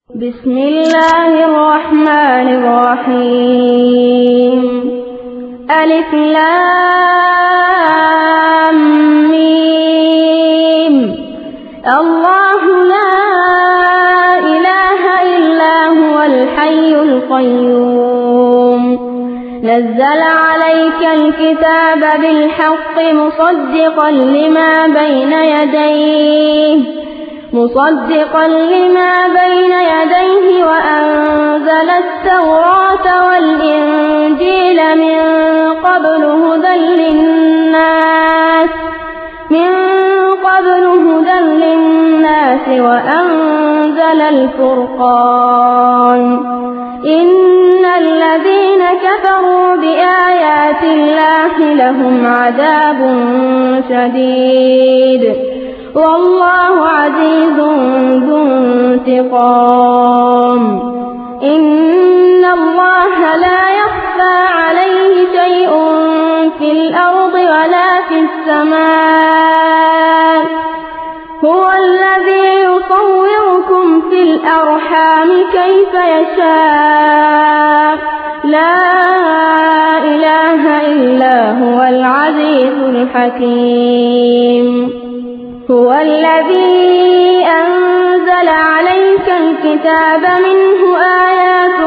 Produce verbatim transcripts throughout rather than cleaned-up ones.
بسم الله الرحمن الرحيم. ألف لام ميم. الله لا إله إلا هو الحي القيوم. نزل عليك الكتاب بالحق مصدقا لما بين يديه مصدقا لما بين يديه وأنزل التوراة والإنجيل من قبل هدى للناس من قبل هدى للناس وأنزل الفرقان. إن الذين كفروا بآيات الله لهم عذاب شديد والله عزيز ذو انتقام. إن الله لا يخفى عليه شيء في الأرض ولا في السماء. هو الذي يصوركم في الأرحام كيف يشاء. لا إله إلا هو العزيز الحكيم. هو الذي أنزل عليك الكتاب منه آيات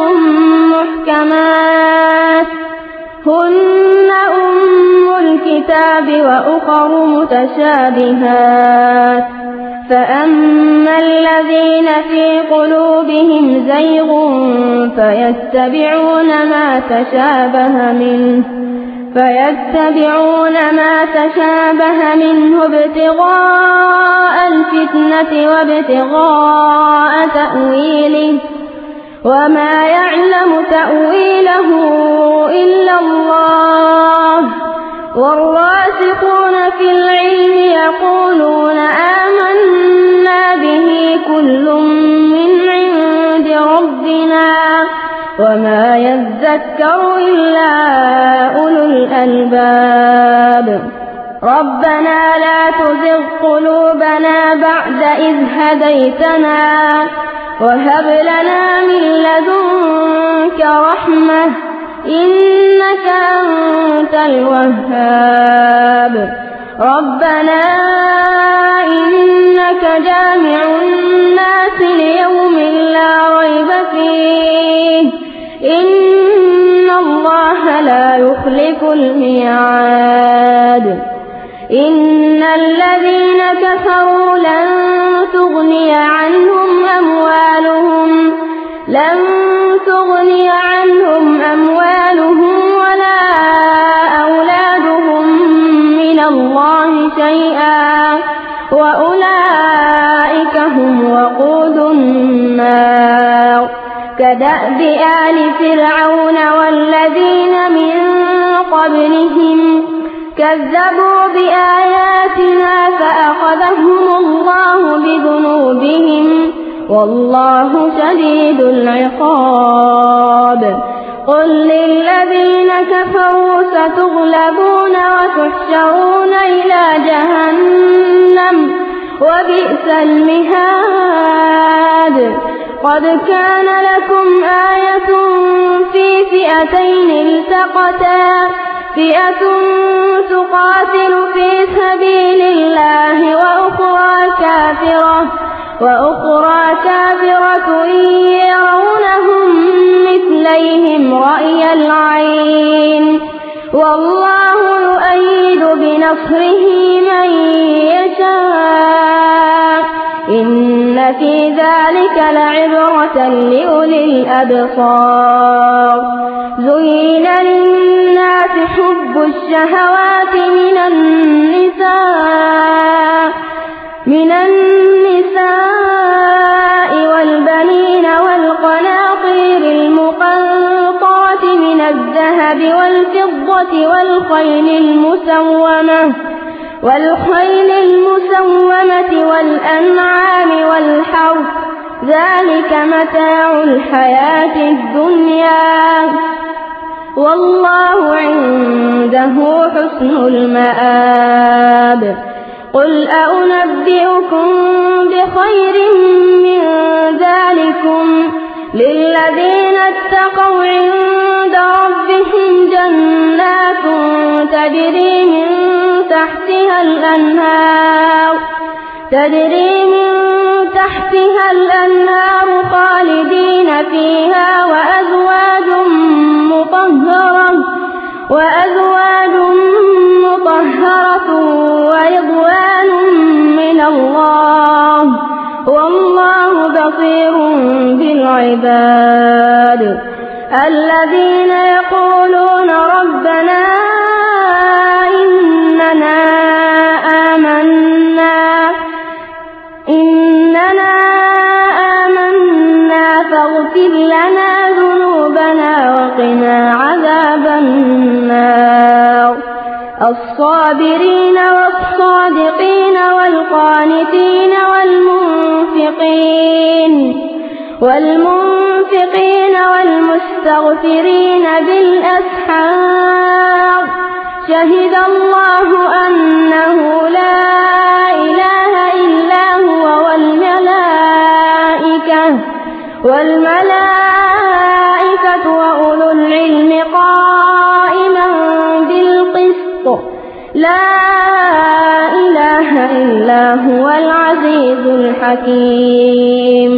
محكمات هن أم الكتاب وأخر متشابهات. فأما الذين في قلوبهم زيغ فيتبعون ما تشابه منه فيتبعون ما تشابه منه ابتغاء الفتنة وابتغاء تأويله وما يعلم تأويله إلا الله. والراسخون في العلم يقولون آمنا به كل من عند ربنا وما يذكر إلا أولو الألباب. ربنا لا تزغ قلوبنا بعد إذ هديتنا وهب لنا من لدنك رحمة إنك أنت الوهاب. ربنا إنك جامع الناس ليوم لا ريب فيه إن الله لا يخلف الميعاد. إن الذين كفروا لن تغني عنهم أموالهم لن تغني عنهم أموالهم ولا أولادهم من الله شيئا وأولئك هم وقود النار. كدأب آل فرعون والذين من قبلهم كذبوا بآياتنا فأخذهم الله بذنوبهم والله شديد العقاب. قل للذين كفروا ستغلبون وتحشرون إلى جهنم وبئس المهاد. قد كان لكم آية في فئتين التقتا فئة تقاتل في سبيل الله وأخرى كافرة وأخرى كافرة يرونهم مثليهم رأي العين والله يؤيد بنصره من يشاء. إن في ذلك لعبرة لأولي الأبصار. زين للناس حب الشهوات من النساء من النساء والبنين والقناطير المقنطرة من الذهب والفضة والخيل المسومة والخيل المسومة والأنعام والحرث ذلك متاع الحياة الدنيا والله عنده حسن المآب. قل أنبئكم بخير من ذلكم للذين اتقوا عند ربهم جنات تجري من تحتها الأنهار تجري من تحتها الأنهار خالدين فيها وأزواج مطهرة وأزواج مطهرة ورضوان من الله والله بصير بالعباد الذين يقولون ربنا إننا آمنا إننا آمنا فاغفر لنا ذنوبنا وقنا عذاب النار الصابرين والصادقين والقانتين والمنفقين والمنفقين والمستغفرين بالأسحار شهد الله أنه لا إله إلا هو والملائكة والملائكة وأولو العلم قائما بالقسط لا إله إلا هو العزيز الحكيم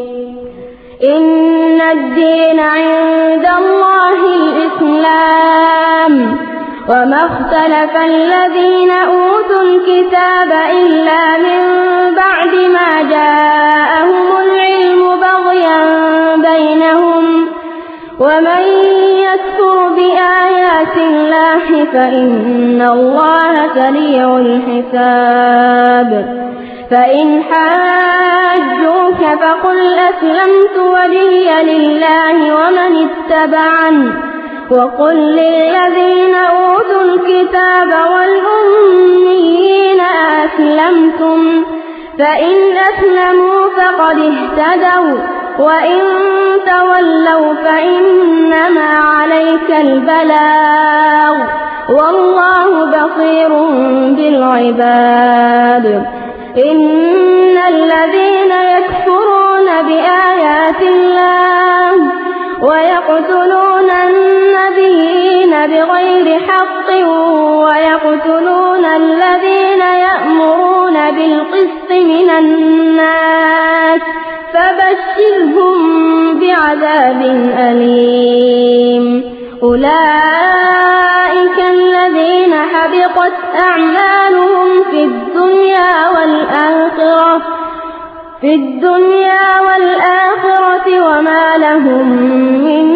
إن الدين عند الله الإسلام وما اختلف الذين أوتوا الكتاب إلا من بعد ما جاءهم العلم بغيا بينهم ومن يكفر بآيات الله فإن الله سريع الحساب فإن حاجوك فقل أسلمت وجهي لله ومن اتبعني وقل للذين أوتوا الكتاب والأميين أسلمتم فإن أسلموا فقد اهتدوا وإن تولوا فإنما عليك البلاغ والله بصير بالعباد إن الذين يكفرون بآيات الله ويقتلون النبيين بغير حق ويقتلون الذين يأمرون بالقسط من الناس فبشرهم بعذاب أليم أولئك الذين حبطت أعمالهم في الدنيا والآخرة في الدنيا والآخرة وما لهم من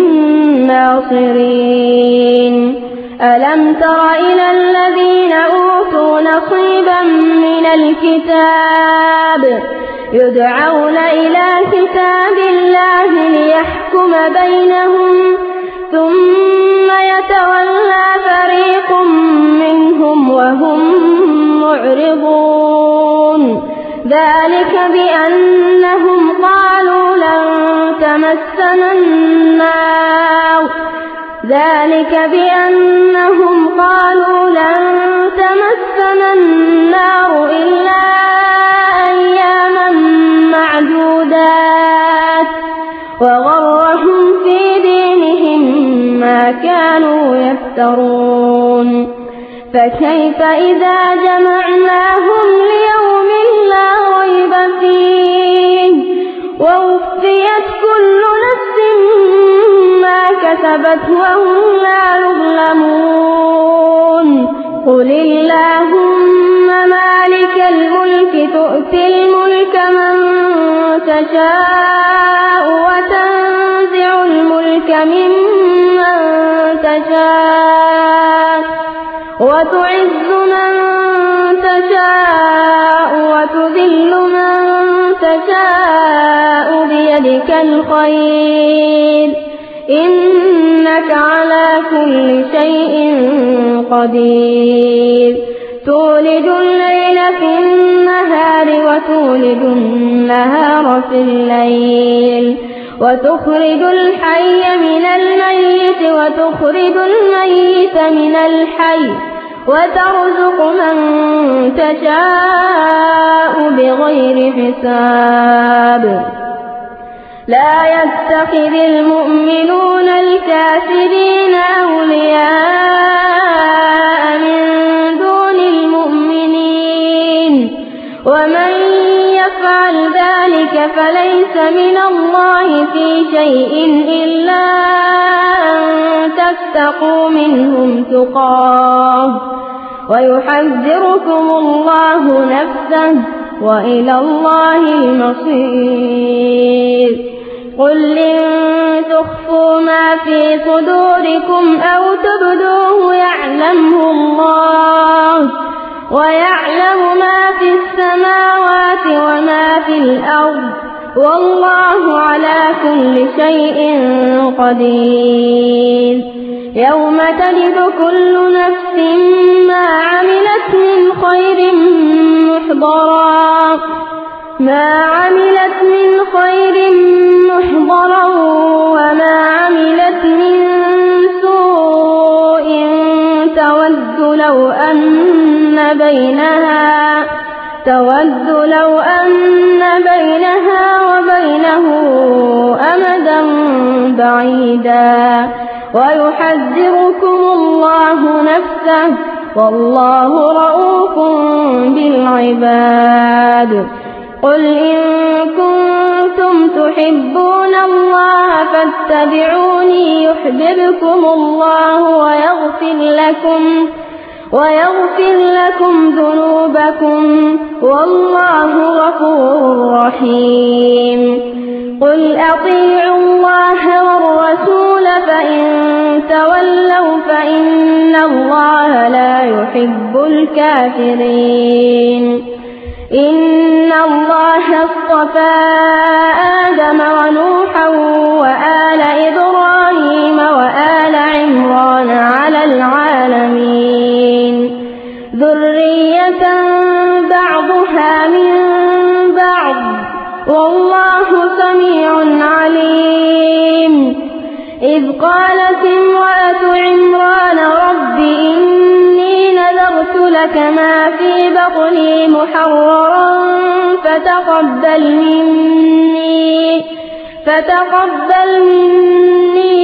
ناصرين ألم تر إلى الذين أوتوا نصيبا من الكتاب يدعون إلى كتاب الله ليحكم بينهم ثم يتولى فريق منهم وهم معرضون ذلك بأنهم قالوا لن تمسنا النار ذلك بأنهم قالوا لن تمسنا النار إلا أياما معدودات وغرهم في دينهم ما كانوا يفترون فكيف إذا جمعناهم ليوم لا ريب فيه ووفيت كل نفس ما كسبت وهم لا يظلمون قل اللهم مالك الملك تؤتي الملك من تشاء وتنزع الملك ممن تشاء وتعز من تشاء وتذل من تشاء بيدك الخير إنك على كل شيء قدير تولج الليل في النهار وتولج النهار في الليل وتخرج الحي من الميت وتخرج الميت من الحي وترزق من تشاء بغير حساب لا يتخذ المؤمنون الكافرين أولياء من دون المؤمنين ومن يفعل ذلك فليس من الله في شيء إلا أن تتقوا منهم تقاه ويحذركم الله نفسه وإلى الله المصير قل إن تخفوا ما في صدوركم أو تبدوه يعلمه الله ويعلم ما في السماوات وما في الأرض والله على كل شيء قدير يوم تجد كل نفس ما عملت من خير محضرا ما عملت من خير محضرا وما عملت من سوء تود لو أن بينها تود لو أن بينها وبينه أمدا بعيدا ويحذركم الله نفسه والله رؤوف بالعباد قل إن كنتم تحبون الله فاتبعوني يحببكم الله ويغفر لكم ويغفر لكم ذنوبكم والله غفور رحيم قل أطيعوا الله والرسول فإن تولوا فإن الله لا يحب الكافرين إن الله اصطفى آدم ونوحا وآل إبراهيم وآل عمران على العالمين ذرية بعضها من بعض والله سميع عليم إذ قالت امرأة عمران رب إني نذرت لك ما في بطني محررا فتقبل مني فتقبل مني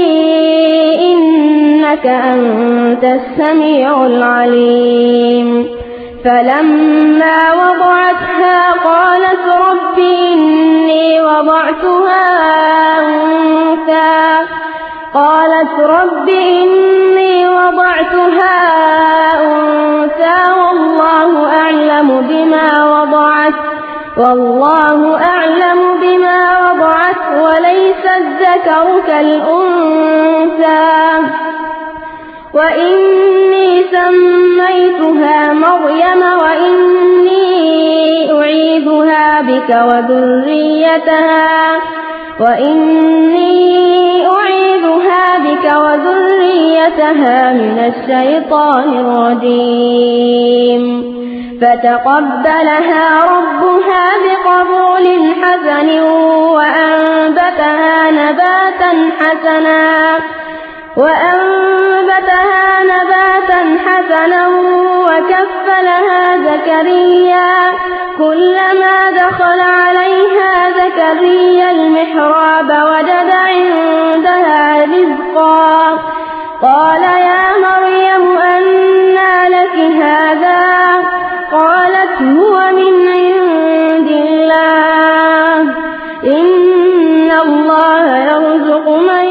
إنك أنت السميع العليم فلما وضعتها قالت رب إني وضعتها أنثى قالت رب إني وضعتها أنثى والله أعلم بما وضعت والله أعلم بما وضعت وليس الذكر كالأنثى وإني سميتها مريم وإني أعيذها بك وذريتها وإني أعيذها بك وذريتها من الشيطان الرجيم فتقبلها ربها بقبول حسن وأنبتها نباتا حسنا وأنبتها نباتا حسنا وكفلها زكريا كلما دخل عليها زكريا المحراب وجد عندها رزقا قال يا مريم أنى لك هذا قالت هو من عند الله إن الله يرزق من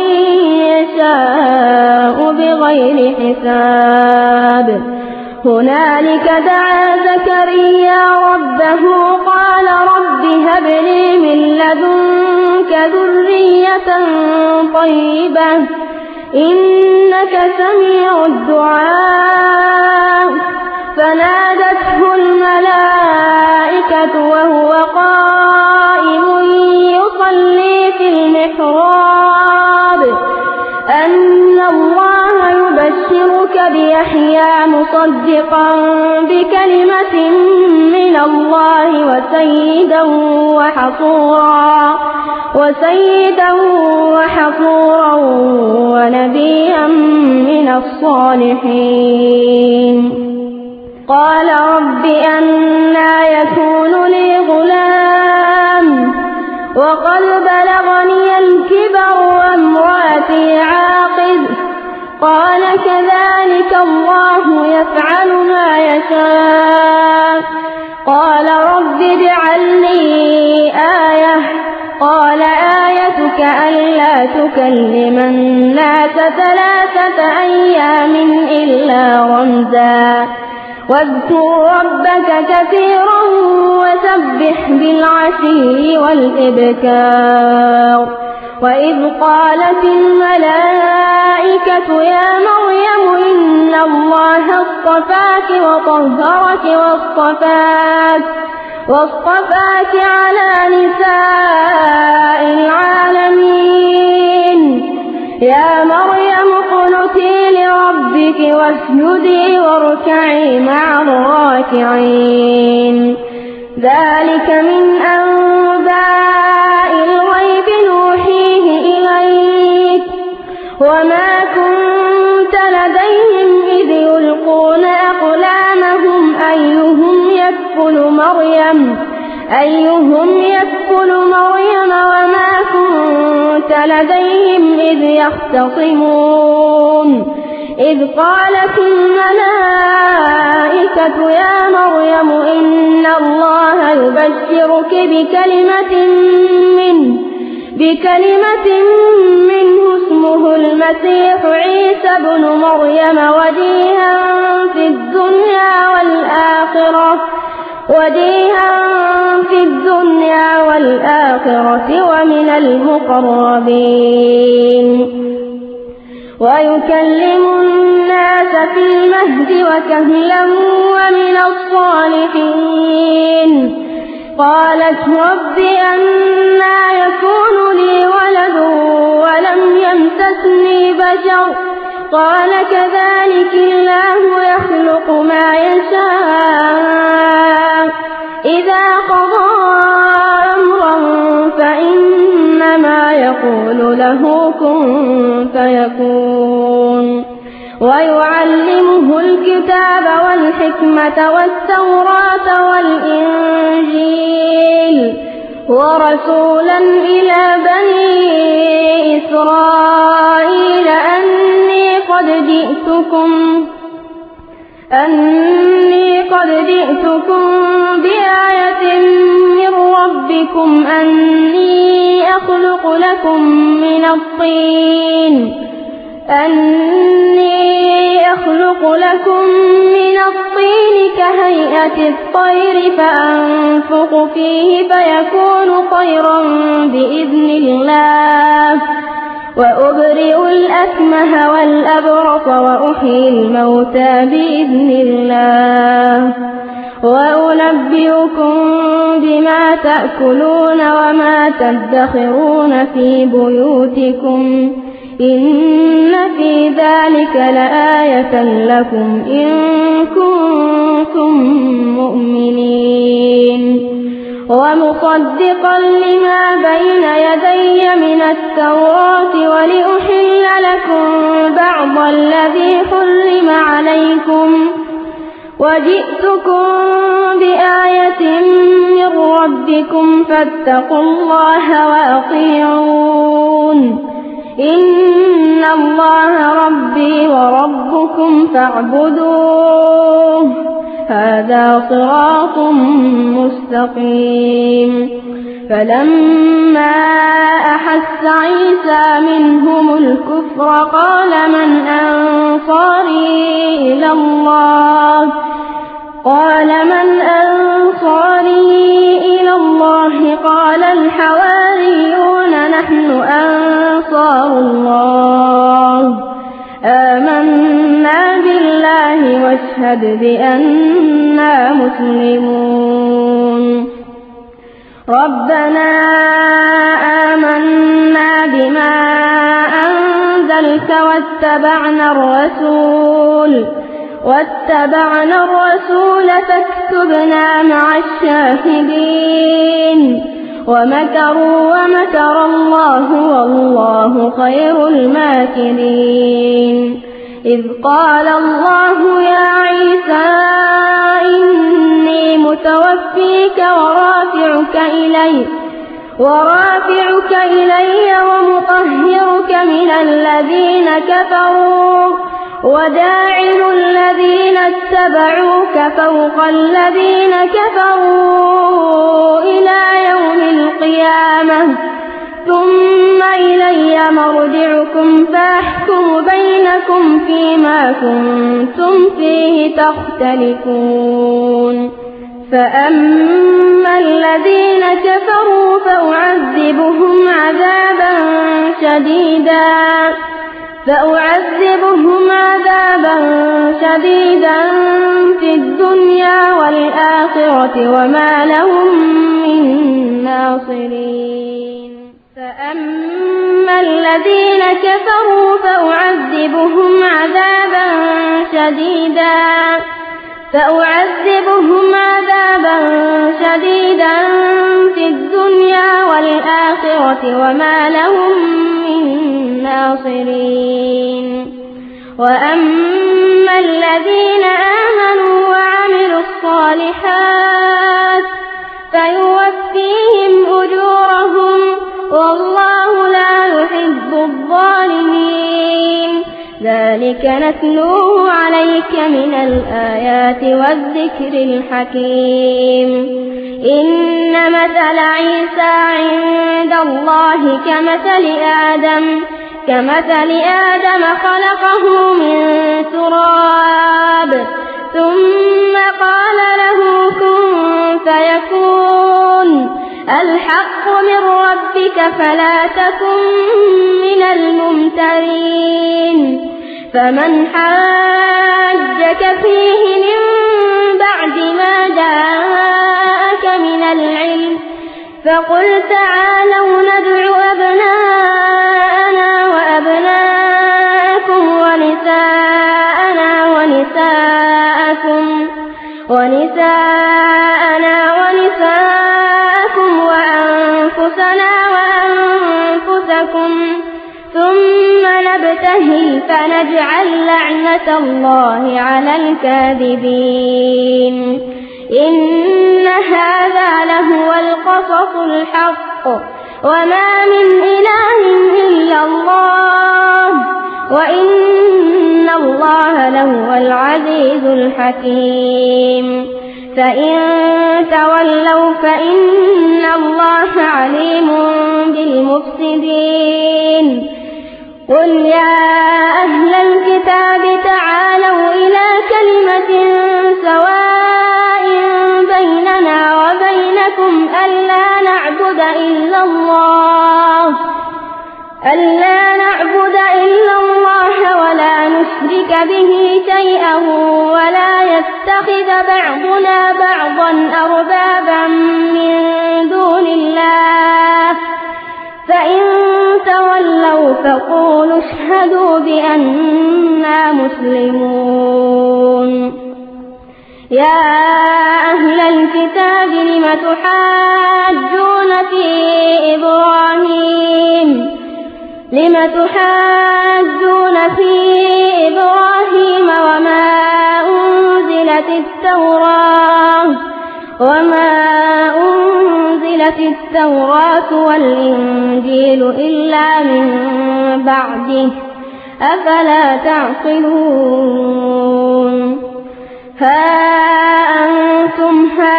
يشاء بغير حساب هنالك دعا زكريا ربه قال رب هب لي من لدنك ذرية طيبة إنك سميع الدعاء فنادته الملائكة وهو قائم يصلي في المحراب أن الله يبشرك بيحيى مصدقا بكلمة من الله وسيدا وحصورا وسيدا وحصورا ونبيا من الصالحين. قال رب أنى يكون لي غلام وقد بلغني الكبر وامرأتي عاقر قال كذلك الله يفعل ما يشاء قال رب اجعل لي آية قال آيتك ألا تكلم الناس ثلاثة أيام إلا رمزا واذكر ربك كثيرا وسبح بالعشي والإبكار وإذ قالت الملائكة يا مريم إن الله اصطفاك وطهرك واصطفاك واصطفاك على نساء العالمين يا مريم اقنتي لربك واسجدي واركعي مع الراكعين ذلك من أنباء الغيب نوحيه إليك وما كنت لديهم إذ يلقون أقلامهم أيهم يكفل مريم أيهم يكفل مريم وما كنت لديهم إذ يختصمون إذ قالت الملائكة يا مريم إن الله يبشرك بكلمة منه بكلمة منه اسمه المسيح عيسى ابن مريم وجيها في الدنيا والآخرة وجيها في الدنيا والآخرة ومن المقربين ويكلم الناس في المهد وكهلا ومن الصالحين قالت رب أنى يكون لي ولد ولم يمسسني بشر قال كذلك الله يخلق ما يشاء إذا قضى أمرا فإنما يقول له كن فيكون ويعلمه الكتاب والحكمة والتوراة والإنجيل ورسولا إلى بني إسرائيل أني قد جئتكم أني قد جئتكم بآية من ربكم أني أخلق لكم من الطين أني أخلق لكم من الطين كهيئة الطير فأنفخ فيه فيكون طيرا بإذن الله وأبرئ الأكمه والأبرص وأحيي الموتى بإذن الله وأنبئكم بما تأكلون وما تدخرون في بيوتكم إن في ذلك لآية لكم إن كنتم مؤمنين ومصدقا لما بين يدي من التوراة ولأحل لكم بعض الذي حرم عليكم وجئتكم بآية من ربكم فاتقوا الله وأطيعون إن الله ربي وربكم فاعبدوه هذا صراط مستقيم فلما أحس عيسى منهم الكفر قال من أنصاري إلى الله قال من أنصاري إلى الله قال الحواريون نحن أنصار الله آمنا بالله واشهد بأننا مسلمون ربنا آمنا بما أنزلت واتبعنا الرسول واتبعنا الرسول فاكتبنا مع الشاهدين ومكروا ومكر الله والله خير الماكرين إذ قال الله يا عيسى إني متوفيك ورافعك إلي ورافعك إلي ومطهرك من الذين كفروا وداعل الذين اتبعوك فوق الذين كفروا إلى يوم القيامة ثم إلي مرجعكم فأحكم بينكم فيما كنتم فيه تختلفون فأما الذين كفروا فأعذبهم عذابا شديدا فأعذبهم عذابا شديدا في الدنيا والآخرة وما لهم من ناصرين فأما الذين كفروا فأعذبهم عذابا شديدا فأعذبهم عذابا شديدا في الدنيا والآخرة وما لهم من ناصرين وأما الذين آمنوا وعملوا الصالحات فيوفيهم أجورهم والله لا يحب الظالمين ذلك نتلوه عليك من الآيات والذكر الحكيم إن مثل عيسى عند الله كمثل آدم كمثل آدم خلقه من تراب ثم قال له كن فيكون الحق من ربك فلا تكن من الممترين فمن حاجك فيه من بعد ما جاءك من العلم فقل تعالوا ندع أبناءنا وأبناءكم ونساءنا ونساءكم ونساءنا ونساءكم وأنفسنا وأنفسكم ثم نبتهل فنجعل لعنة الله على الكاذبين إن هذا لهو القصص الحق وما من إله إلا الله وإن الله لهو العزيز الحكيم فإن تولوا فإن الله عليم بالمفسدين قل يا أهل الكتاب تعالوا إلى كلمة سواء بيننا وبينكم ألا نعبد إلا الله ألا نعبد إلا الله ولا نشرك به شيئا ولا يتخذ بعضنا بعضا أربابا من دون الله فإن تولوا فقولوا اشهدوا بأننا مسلمون يا أهل الكتاب لم تحاجون في إبراهيم لم تحاجون في إبراهيم وما أنزلت التوراة وما أنزلت التوراة والإنجيل إلا من بعده أفلا تعقلون ها أنتم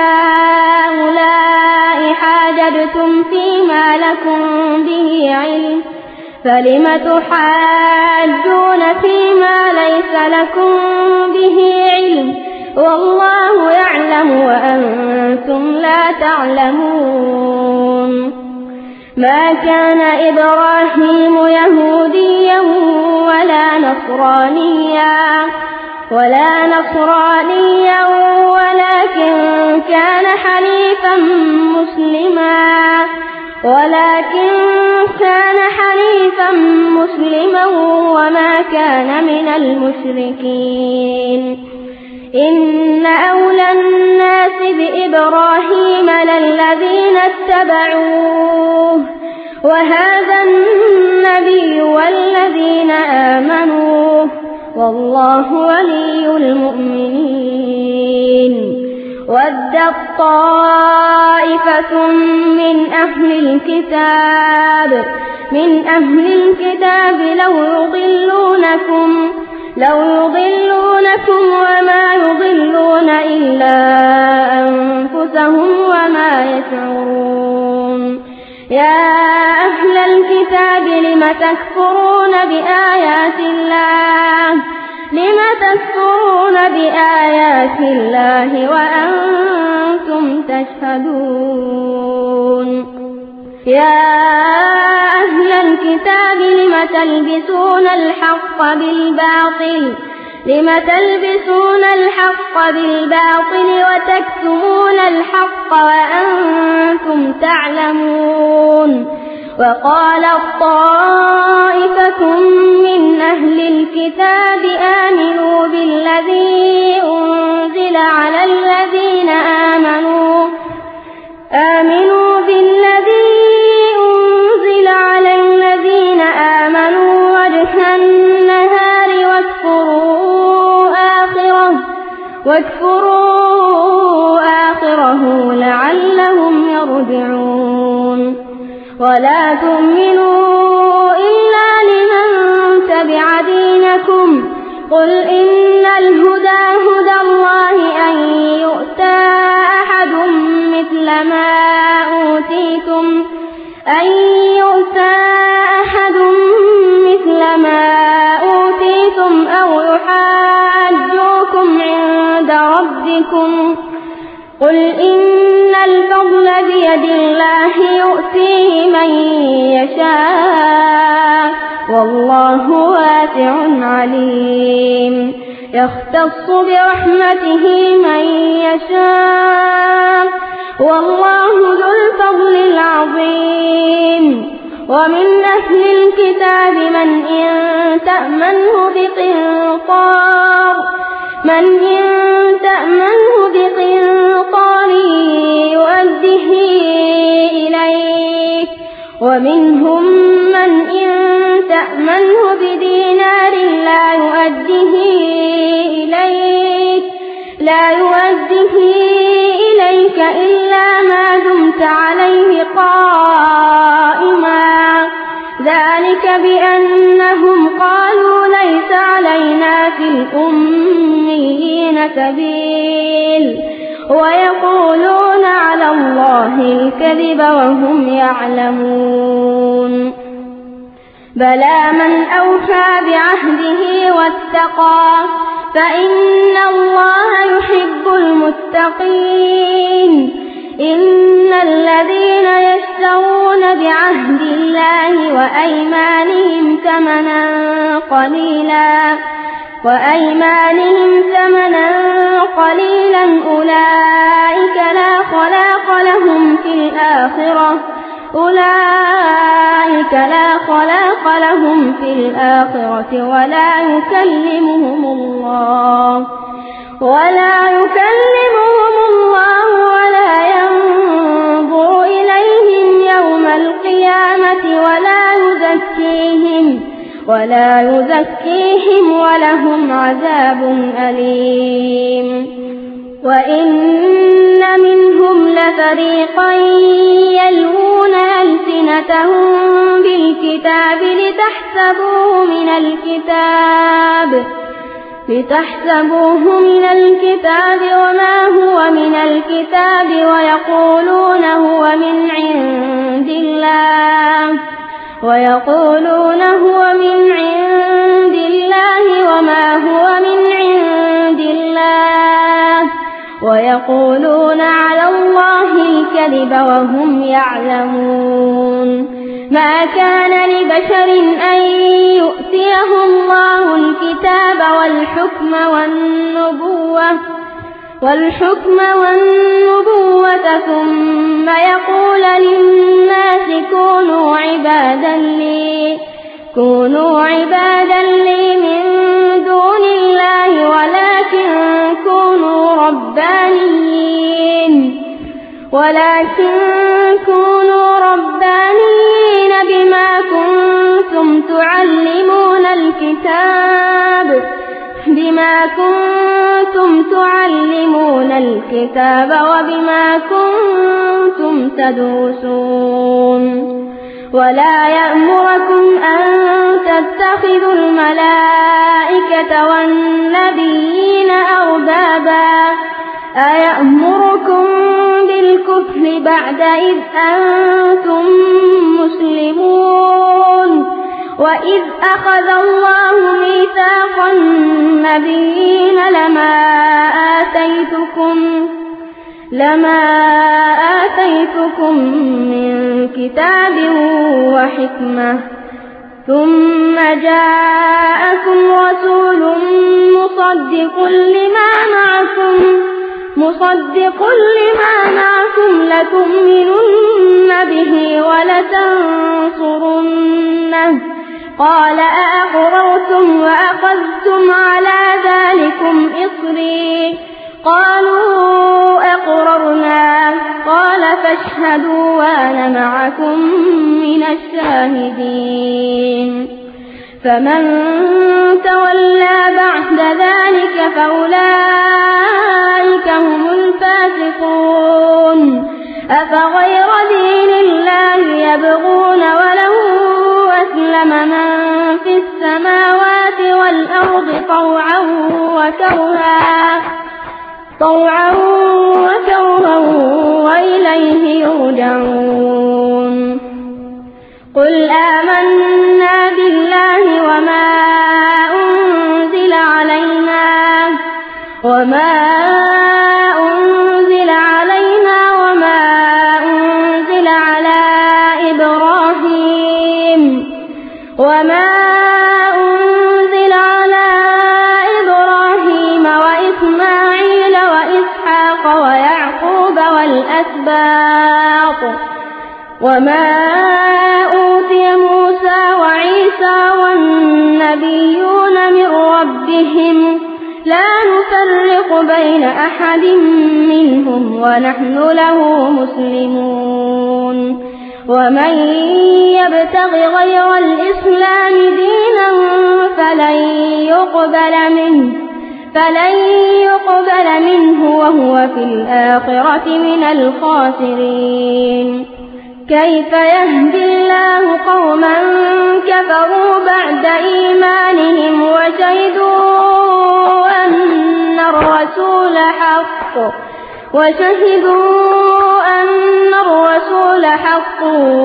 هؤلاء حاججتم فيما لكم به علم فلم تحاجون فيما ليس لكم به علم والله يعلم وأنتم لا تعلمون ما كان إبراهيم يهوديا ولا نصرانيا ولا نصرانيا ولكن كان حنيفا مسلما ولكن كان حنيفا مسلما وما كان من المشركين إن أولى الناس بإبراهيم للذين اتبعوه وهذا النبي والذين آمنوا والله ولي المؤمنين. ودت طائفة من أهل الكتاب من أهل الكتاب لو يضلونكم لو يضلونكم وما يضلون إلا أنفسهم وما يشعرون. يا أهل الكتاب لم تكفرون بآيات الله لم تكفرون بآيات الله وأنتم تشهدون. يا أهل الكتاب لم تلبسون الحق بالباطل لم تلبسون الحق بالباطل وتكتمون الحق وأنتم تعلمون. وقالت طائفة من أهل الكتاب آمنوا بالذي أنزل على الذين آمنوا آمنوا بالذي أنزل على الذين آمنوا وجه النهار واكفروا آخره واكفروا آخره لعلهم يرجعون. ولا تؤمنوا إلا لمن تبع دينكم قل إن الهدى هدى الله أن يؤتى أحد مثل ما أوتيتم أن يؤتى أحد مثل ما أوتيتم أو يحاجوكم عند ربكم قل إن الفضل بيد الله يؤتيه من يشاء والله واسع عليم. يختص برحمته من يشاء والله ذو الفضل العظيم. ومن أهل الكتاب من إن تأمنه بقنطار من إن تأمنه بقنطار يؤده إليك ومنهم من إن تأمنه بدينار لا يؤده إليك لا يؤده إليك إلا ما دمت عليه قائما ذلك بأنهم قالوا ليس علينا في الأميين سبيل ويقولون على الله الكذب وهم يعلمون. بلى من أوفى بعهده واتقى فإن الله يحب المتقين. إن الذين يشترون بعهد الله وأيمانهم ثمنا قليلا وأيمانهم ثمنا قليلا أولئك لا خلاق لهم في الآخرة أولئك لا خلاق لهم في الآخرة ولا يكلمهم الله ولا يكلمهم الله ولا ينظر إليهم يوم القيامة ولا يزكيهم ولا يزكيهم ولهم عذاب أليم. وإن منهم لفريقا يلوون ألسنتهم بالكتاب لتحسبوه من الكتاب لتحسبوه من الكتاب وما هو من الكتاب ويقولون هو من عند الله ويقولون هو من عند الله وما هو من عند الله ويقولون على الله الكذب وهم يعلمون. ما كان لبشر أن يؤتيه الله الكتاب والحكم والنبوة والحكم والنبوة ثم يقول للناس كونوا عبادا لي كونوا عبادا لي من دون الله ولكن كونوا ربانيين ولكن كونوا ربانيين بما كنتم تعلمون الكتاب بما كنتم تعلمون الكتاب وبما كنتم تدرسون ولا يأمركم أن تتخذوا الملائكة والنبيين أربابا أيأمركم بالكفر بعد إذ أنتم مسلمون وإذ أخذ الله ميثاق النبيين لما آتيتكم لما آتيتكم من كتاب وحكمة ثم جاءكم رسول مصدق لما معكم مصدق لما معكم لتؤمنن به ولتنصرنه قال أأقررتم وأخذتم على ذلكم إصري قالوا أقررنا قال فاشهدوا وأنا معكم من الشاهدين فمن تولى بعد ذلك فأولئك هم الفاسقون أفغير دين الله يبغون وله أسلم من في السماوات والأرض طوعا وكرها طوعا وكرها وإليه يرجعون قل آمنا بالله وما أنزل علينا وما أنزل علينا وما أنزل على إبراهيم وما أنزل على إبراهيم وإسماعيل وإسحاق ويعقوب والأسباط وما أوتي موسى وعيسى والنبيون من ربهم لا نفرق بين أحد منهم ونحن له مسلمون ومن يبتغ غير الإسلام دينا فلن يقبل منه فلن يقبل منه وهو في الآخرة من الخاسرين كيف يهدي الله قوما كفروا بعد إيمانهم وشهدوا أن الرسول حق وشهدوا أن الرسول حق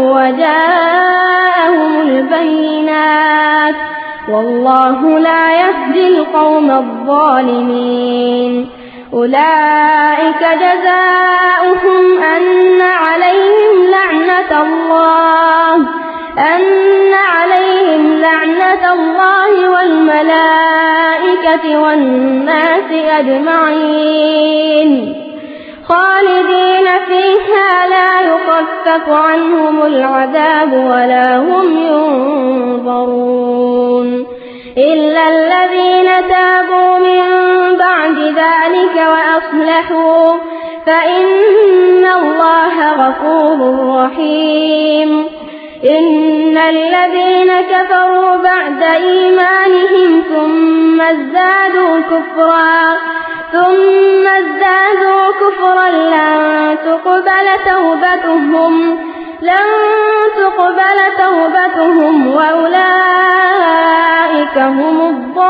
وجاءهم البينات والله لا يهدي القوم الظالمين أولئك جزاؤهم أن عليهم لعنة الله أن عليهم لعنة الله والملائكة والناس أجمعين خالدين فيها لا يخفف عنهم العذاب ولا هم ينظرون إلا الذين تابوا من بعد ذلك وأصلحوا فإن الله غفور رحيم إن الذين كفروا بعد إيمانهم ثم ازدادوا كفرا ثم ازدادوا كفرا لن تقبل توبتهم لن تقبل توبتهم وأولئك هم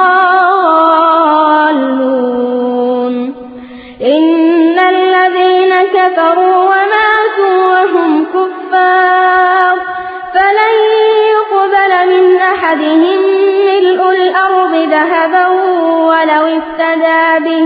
الضالون إن الذين كفروا وماتوا وهم كفار فلن يقبل من أحدهم ملء الأرض ذهبا ولو افتدى به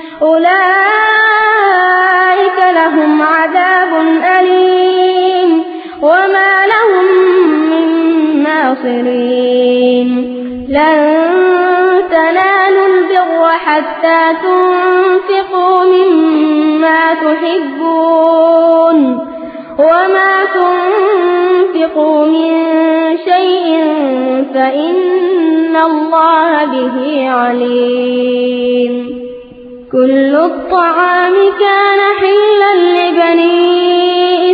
أولئك لهم عذاب أليم وما لهم من ناصرين لن تنالوا البر حتى تنفقوا مما تحبون وما تنفقوا من شيء فإن الله به عليم كل الطعام كان حلا لبني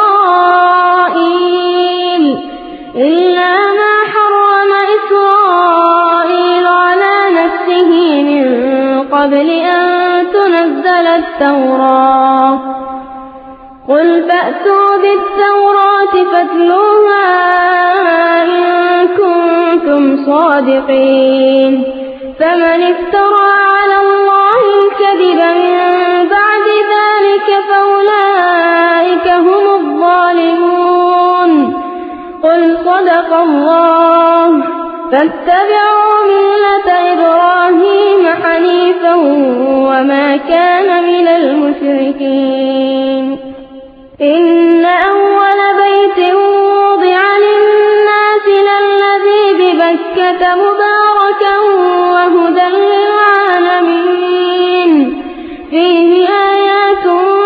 إسرائيل إلا ما حرم إسرائيل على نفسه من قبل أن تنزل التوراة قل فأتوا بالتوراة فاتلوها إن كنتم صادقين فمن افترى على الله الكذب من بعد ذلك فأولئك هم الظالمون قل صدق الله فاتبعوا ملة إبراهيم حنيفا وما كان من المشركين إن أول بيت وضع للناس للذي ببكة مباركا وهدى للعالمين فيه آيات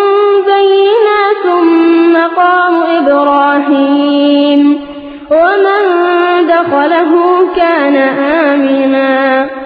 بينات مقام إبراهيم ومن دخله كان آمنا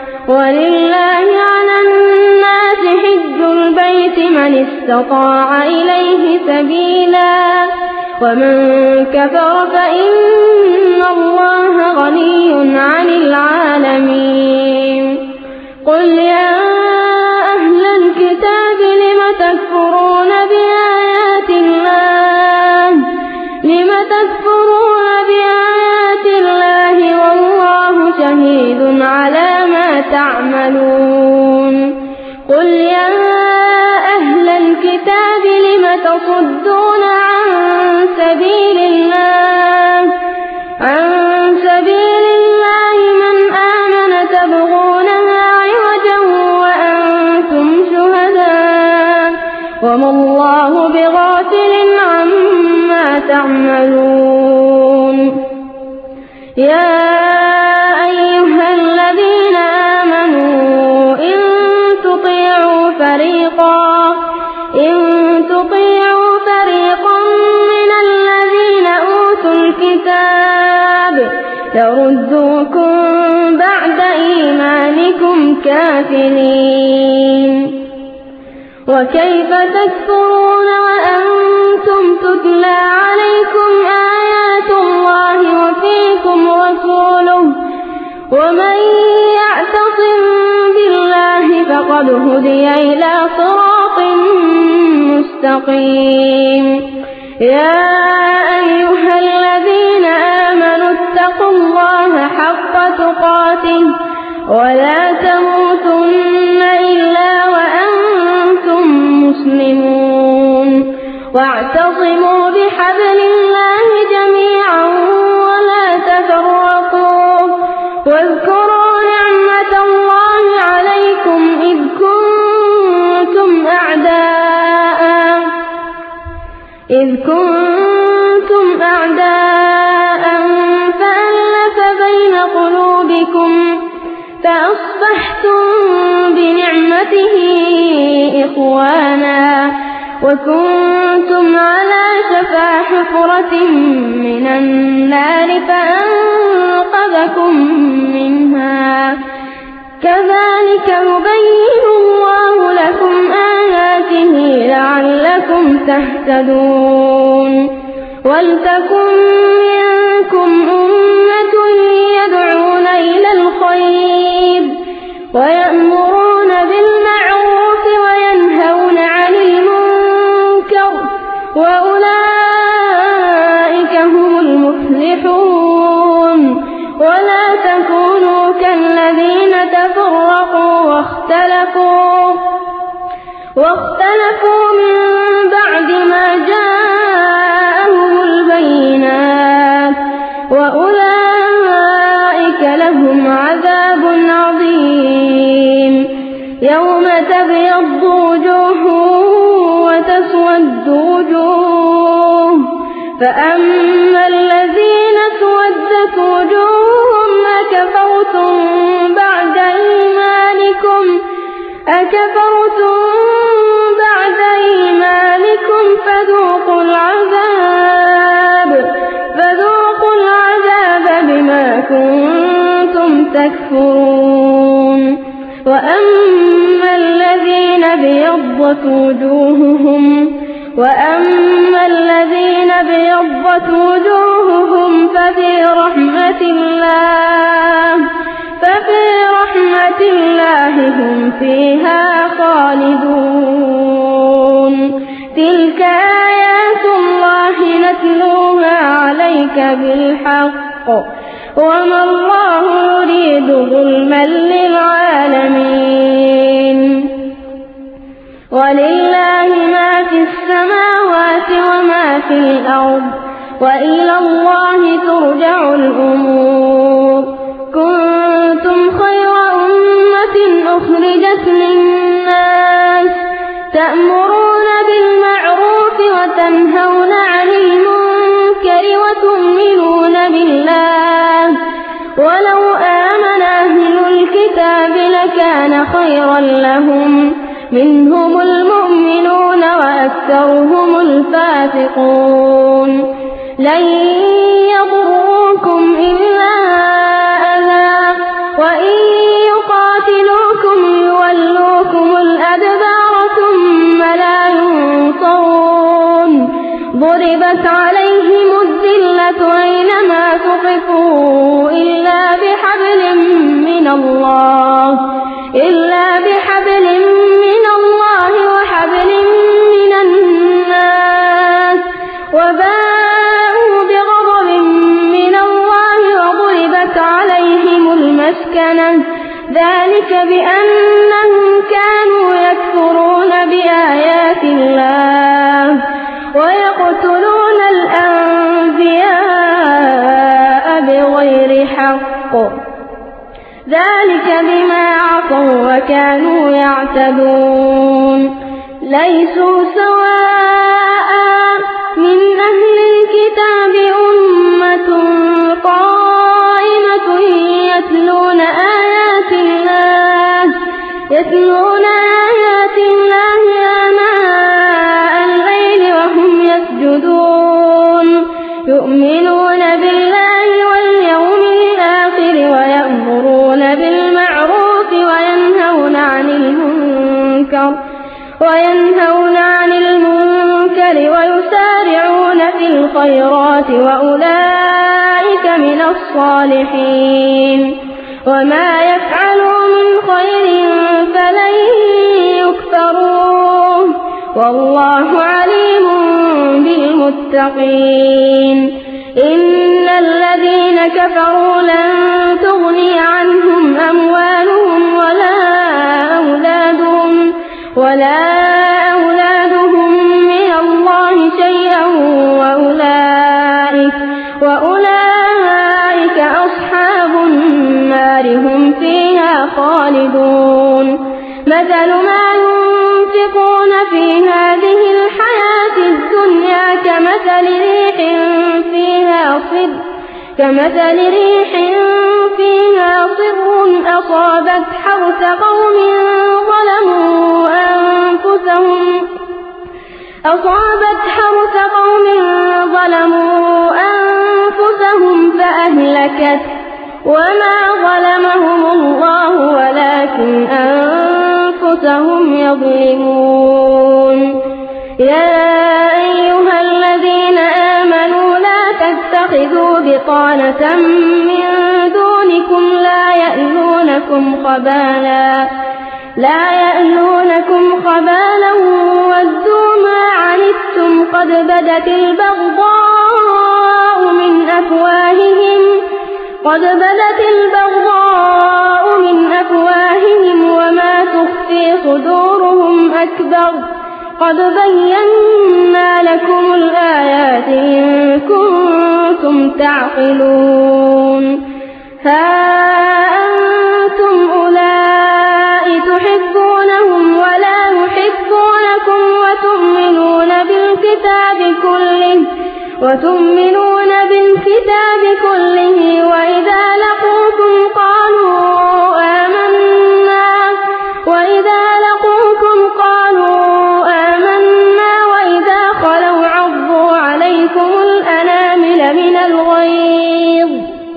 ولله على الناس حج البيت من استطاع إليه سبيلا ومن كفر فإن الله غني عن العالمين قل يا أهل الكتاب لم تكفرون بآيات الله لم تكفرون بآيات الله والله شهيد على ما تعملون قل يا أهل الكتاب لم تصدون عن سبيل الله عن سبيل الله من آمن تبغونها عوجا وأنتم شهداء وما الله بغافل عما تعملون يا أيها الذين آمنوا إن تطيعوا فريقا إن تطيعوا فريقا من الذين أوتوا الكتاب يردوكم بعد إيمانكم كافرين وكيف تكفرون وأنتم تتلى عليكم آيات الله وفيكم رسوله ومن يعتصم بالله فقد هدي إلى صراط مستقيم يا أيها الذين آمنوا اتقوا الله حق تقاته ولا تموتن إلا وأنتم مسلمون واعتصموا بحبل الله جميعا ولا تفرقوا واذكروا نعمة الله عليكم إذ كنتم أعداء إذ كنتم أعداء فألف بين قلوبكم فأصبحتم بنعمته إخوانا وكنتم على شفا حفرة من النار فأنقذكم منها كذلك يبين الله لكم آياته لعلكم تهتدون ولتكن منكم أمة يدعون إلى الخير ويأمرون بالمعروف وينهون عن المنكر وأولئك هم المفلحون ولا تكونوا كالذين تفرقوا واختلفوا واختلفوا من بعد ما جاءهم البينات وأولئك لهم عذاب عظيم يوم تبيض وجوه وتسود وجوه فأما الذين اسودت وجوههم أكفرتم بعد إيمانكم أكفرتم بعد إيمانكم فذوقوا العذاب فذوقوا العذاب بما كنتم تكفرون وأما الذين ابيضت وجوههم وأما الذين ابيضت وجوههم ففي رحمة الله ففي رحمة آيات الله هم فيها خالدون. تلك آيات الله نتلوها عليك بالحق وما الله يريد ظلما للعالمين. ولله ما في السماوات وما في الأرض وإلى الله ترجع الأمور. كنتم خير أمة أخرجت للناس تأمرون بالمعروف وتنهون عن المنكر وتؤمنون بالله ولو آمن أهل الكتاب لكان خيرا لهم منهم المؤمنون وأكثرهم الفاسقون. لن يضروكم إلا أذى وإن يقاتلوكم يولوكم الأدبار ثم لا ينصرون. ضربت عليهم الذلة أينما ثقفوا إلا بحبل من الله إلا بحبل من الله وحبل من الناس وباءوا بغضب من الله وضربت عليهم المسكنة ذلك بأنهم كانوا يكفرون بآيات الله ويقتلون الأنبياء بغير حق ذلك بما عصوا وكانوا يعتدون. ليسوا سواء من أهل الكتاب أمة قائمة يتلون آيات الله يتلون آيات الله آناء الليل وهم يسجدون يؤمنون بالله واليوم الآخر ويأمرون بالمعروف وينهون عن المنكر وينهون عن المنكر ويسارعون في الخيرات وأولئك من الصالحين. وما يفعلوا من خير فلن يكفروه والله عليم بالمتقين. إن الذين كفروا لن تغني عنهم أموالهم ولا أولادهم ولا أولادهم من الله شيئا وأولئك وأولئك أصحاب النار هم فيها خالدون. مثل ما ينفقون في هذه الحياة الدنيا كمثل ريح فيها صر كمثل ريح فيها صر أصابت حرث قوم ظلموا أنفسهم أصابت حرث قوم ظلموا أنفسهم فأهلكت وما ظلمهم الله ولكن أنفسهم يظلمون. يا أيها الذين آمنوا لا تتخذوا بطانة من دونكم لا يألونكم خبالا لا يألونكم خبالا ودوا ما عنتم قد بدت البغضاء من أفواههم قد بدت البغضاء من أفواههم وما تخفي صدورهم أكبر قد بينا لكم الآيات إن كنتم تعقلون. ها أنتم أولئك تحبونهم ولا يحبونكم وتؤمنون بالكتاب كله وتؤمنون بالكتاب كله وإذا لقوكم قالوا آمنا وإذا لقوكم قالوا آمنا وإذا خلوا عضوا عليكم الأنامل من الغيظ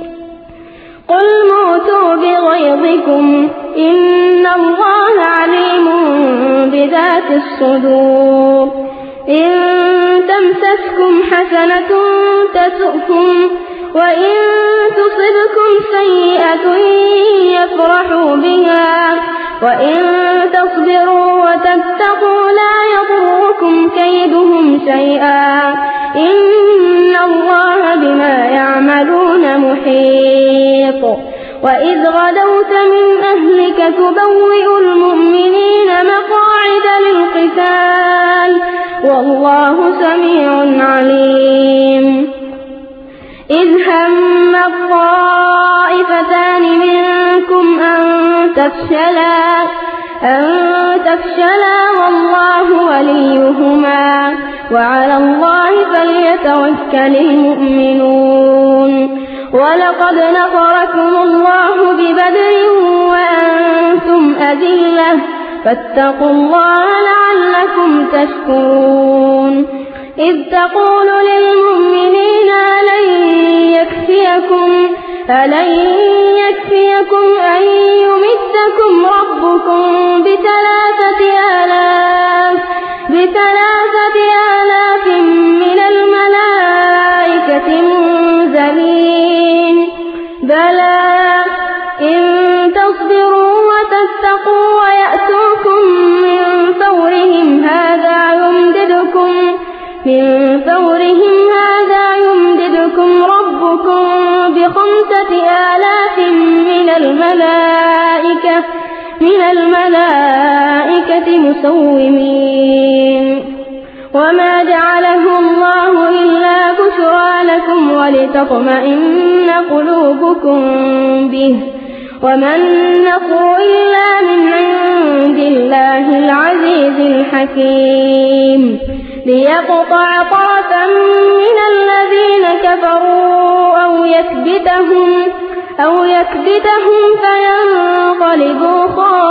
قل موتوا بغيظكم إن الله عليم بذات الصدور. إن تمسسكم حسنة تسؤكم وإن تصبكم سيئة يفرحوا بها وإن تصبروا وتتقوا لا يضركم كيدهم شيئا إن الله بما يعملون محيط وإذ غدوت من أهلك تبوئ المؤمنين مقاعد للقتال والله سميع عليم إذ هم الطائفتان منكم أن تفشلا أن تفشلا والله وليهما وعلى الله فليتوكل المؤمنون ولقد نصركم الله ببدر وأنتم أذلة فاتقوا الله لعلكم تشكرون إذ تقول للمؤمنين ألن يكفيكم ألن يكفيكم أن يمدكم ربكم بثلاثة آلاف بثلاثة آلاف من الملائكة منزلين بلى إن تصبروا وتتقوا ويأتوكم من فورهم هذا يمددكم من فورهم هذا يمددكم ربكم بخمسة آلاف من الملائكة من الملائكة مسومين وما جعله الله إلا بشرى لكم ولتطمئن قلوبكم به وما النصر إلا من عند الله العزيز الحكيم ليقطع طرفا من الذين كفروا أو يكبتهم أو يكبتهم فينقلبوا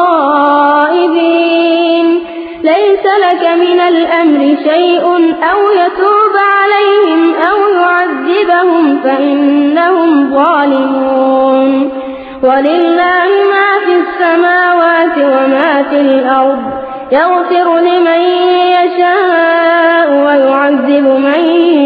خائبين ليس لك من الأمر شيء أو يتوب عليهم أو يعذبهم فإنهم ظالمون ولله ما في السماوات وما في الأرض يغفر لمن يشاء ويعذب من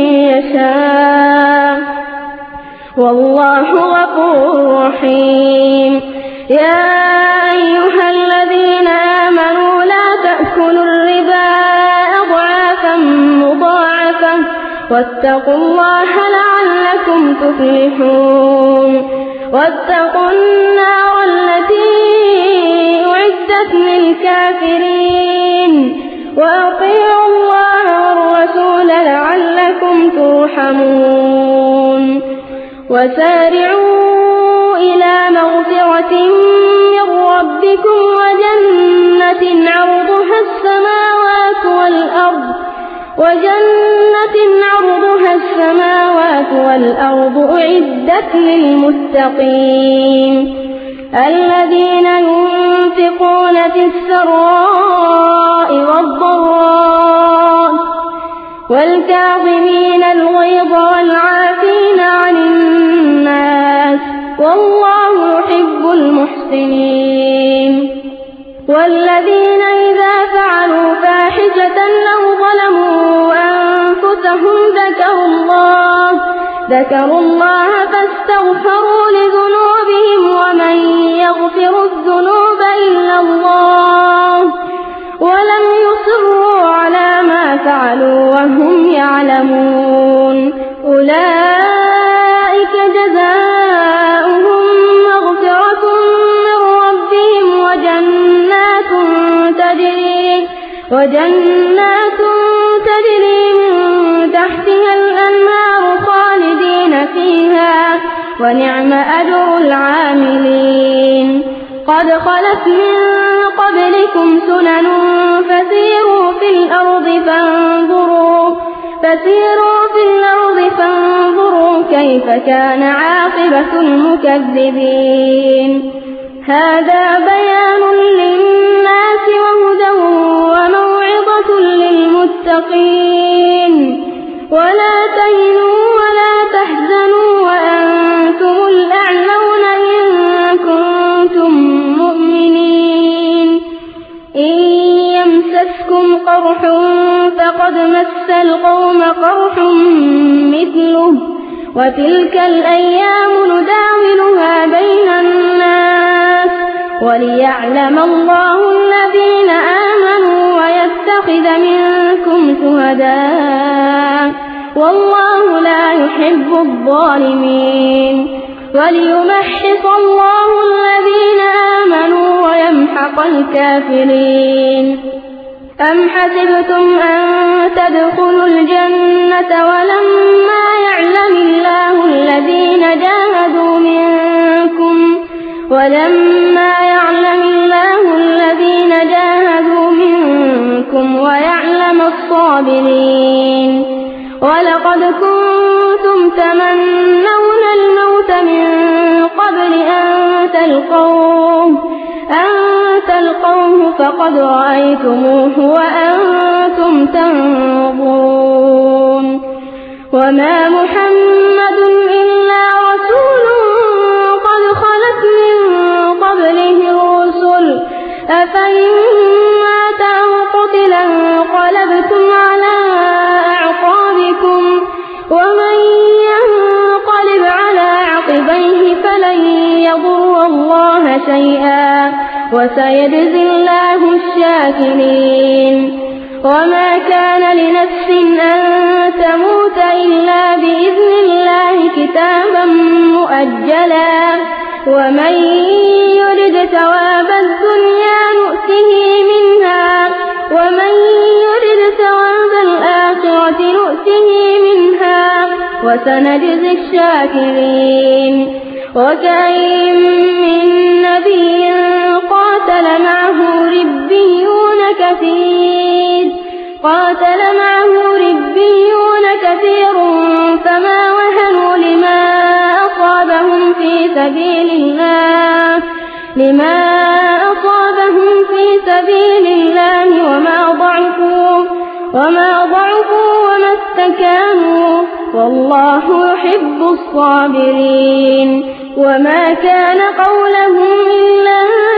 يشاء والله غفور رحيم يا أيها الذين آمنوا لا تأكلوا الربا أضعافا مضاعفة واتقوا الله لعلكم تفلحون واتقوا النار التي أعدت للكافرين وأطيعوا الله والرسول لعلكم ترحمون وسارعوا إلى مغفرة من ربكم وجنة عرضها السماوات والأرض وجنة عرضها السماوات والأرض أعدت للمتقين الذين ينفقون في السراء والضراء والكاظمين الغيظ والعافين عن الناس والله يحب المحسنين والذين إذا فعلوا فاحشة أو ظلموا أنفسهم ذكروا الله ذكروا الله فاستغفروا لذنوبهم ومن يغفر الذنوب إلا الله ولم يصروا على ما فعلوا وهم يعلمون أولئك جزاؤهم مغفرة من ربهم وجنات تجري وجنات تجري من تحتها الأنهار خالدين فيها ونعم أجر العاملين قد خلت من قبلكم سنن فسيروا في الأرض فانظروا فسيروا في الأرض فانظروا كيف كان عاقبة المكذبين هذا بيان للناس وهدى وموعظة للمتقين ولا تهنوا ولا تحزنوا وأنتم الأعلون إن كنتم مؤمنين إن يمسسكم قرح فقد مس القوم قرح مثله وتلك الأيام نداولها بين الناس وليعلم الله الذين آمنوا ويتخذ منكم شهداء والله لا يحب الظالمين وليمحص الله الذين آمنوا ويمحق الكافرين. أم حسبتم أن تدخلوا الجنة ولما يعلم الله الذين جاهدوا منكم ولما يعلم الله الذين جاهدوا منكم ويعلم الصابرين. ولقد كنتم تمنون الموت من قبل أن تلقوه أن تلقوه فقد رأيتموه وأنتم تنظرون. وما محمد إلا رسول قد خلت من قبله الرسل أفإن مات أو قتل انقلبتم على أعقابكم ومن ينقلب على عقبيه فلن يضر الله شيئا وسيجزي الله الشاكرين. وما كان لنفس أن تموت إلا بإذن الله كتابا مؤجلا ومن يرد ثواب الدنيا نؤته منها ومن يرد ثواب الآخرة نؤته منها وسنجزي الشاكرين. وكأين من نبي قاتل معه ربيون كثير قاتل معه ربيون كثير فما وهنوا لما أصابهم في سبيل الله لما أصابهم في سبيل الله وما ضعفوا وما ضعفوا وما استكانوا والله يحب الصابرين. وما كان قولهم إلا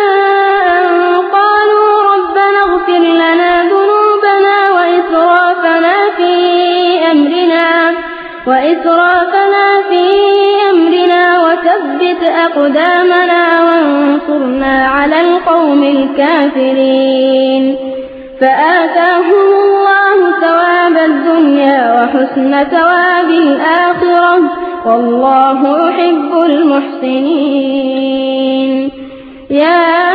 أن قالوا ربنا اغفر لنا ذنوبنا وإسرافنا في أمرنا وإسرافنا في أمرنا وثبت أقدامنا وانصرنا على القوم الكافرين. فآتاهم الله ثواب الدنيا وحسن ثواب الآخرة والله يحب المحسنين. يا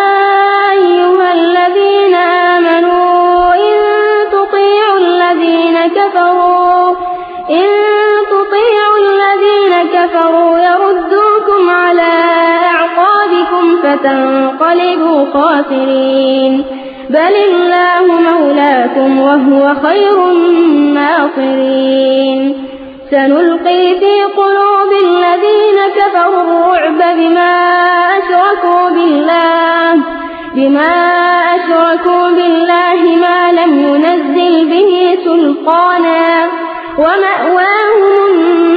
أيها الذين آمنوا إن تطيعوا الذين كفروا إن تطيعوا الذين كفروا يردوكم على أعقابكم فتنقلبوا خاسرين. بل الله مولاكم وهو خير الناصرين. سنلقي في قلوب الذين كفروا الرعب بما أشركوا بالله بما أشركوا بالله ما لم ينزل به سلطانا ومأواهم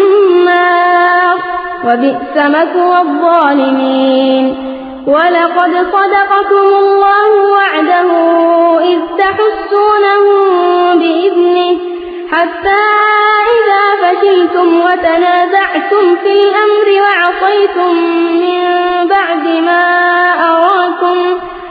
النار وبئس مثوى الظالمين. ولقد صدقكم الله وعده إذ تحسونهم بإذنه حتى إذا فشلتم وتنازعتم في الأمر وعصيتم من بعد ما أراكم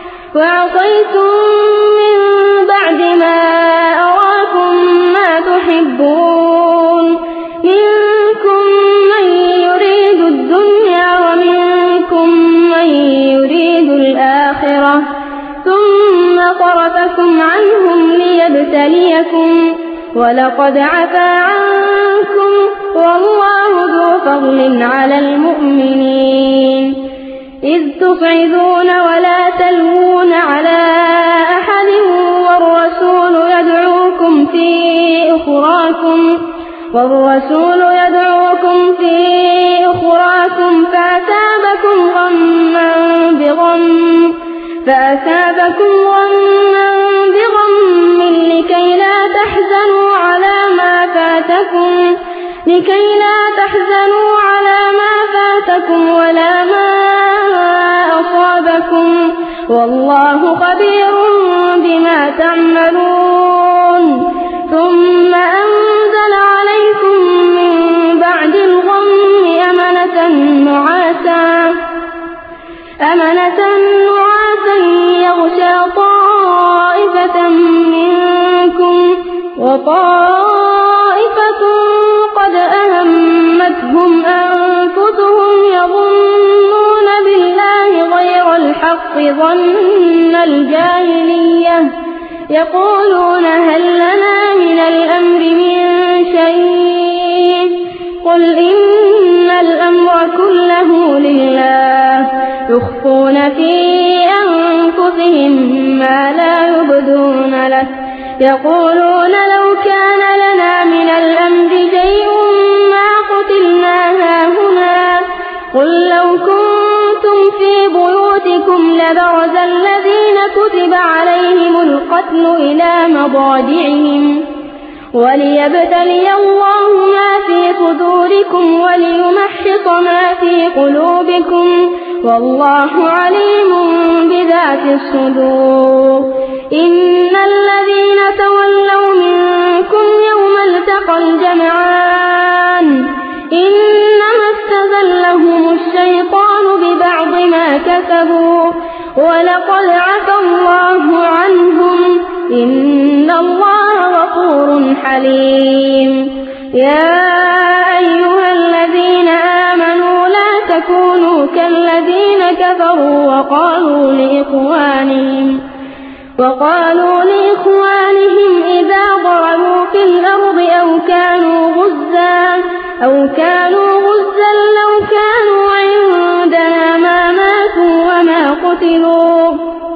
وعصيتم من بعد ما أراكم ما تحبون منكم من يريد الدنيا ومنكم من يريد الآخرة ثم صرفكم عنهم ليبتليكم ولقد عفا عنكم والله ذو فضل على المؤمنين. إذ تصعدون ولا تلوون على أحد والرسول يدعوكم في أخراكم والرسول يدعوكم في أخراكم فأثابكم غما بغم فأثابكم غما بغم لكي لا تحزنوا على ما فاتكم لكي لا تحزنوا على ما فاتكم ولا ما أصابكم والله خبير بما تعملون. ثم أنزل عليكم من بعد الغم أمنة نعاسا أمنة نعاسا يغشى طائفة منكم وطائفة قد أهمتهم أنفسهم يظنون بالله غير الحق ظن الجاهلية يقولون هل لنا من الأمر من شيء قل إن الأمر كله لله يخفون في أنفسهم ما لا يبدون لك يقولون لو كان لنا من الأمر شيء ما قتلنا هاهنا قل لو كنتم في بيوتكم لبرز الذين كتب عليهم القتل إلى مضاجعهم وليبتلي الله ما في صدوركم وليمحص ما في قلوبكم والله عليم بذات الصدور إن الذين تولوا منكم يوم التقى الجمعان إنما استزلهم الشيطان ببعض ما كسبوا ولقد عفى الله عنهم إن الله غفور حليم يا أيها الذين آمنوا لا تكونوا كالذين كفروا وقالوا لإخوانهم وقالوا لإخوانهم إذا ضربوا في الأرض أو كانوا غزا أو كانوا غزا لو كانوا عندنا ما ماتوا وما قتلوا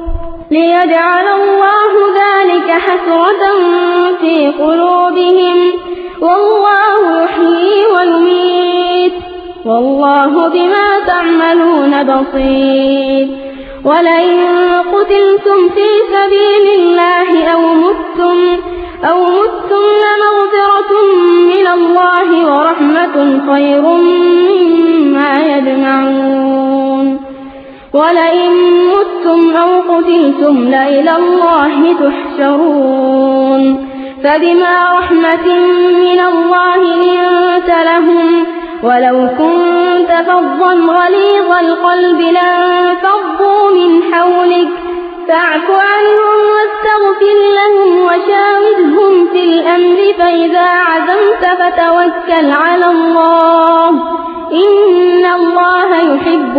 ليجعل الله ذلك حسرة في قلوبهم والله يحيي ويميت والله بما تعملون بصير ولئن قتلتم في سبيل الله أو متم أو متم لمغفرة من الله ورحمة خير مما يجمعون ولئن متم أو قتلتم لإلى الله تحشرون فبما رحمة من الله لنت لهم ولو كنت فظا غليظ القلب لانفضوا من حولك فاعف عنهم واستغفر لهم وشاورهم في الأمر فإذا عزمت فتوكل على الله إن الله يحب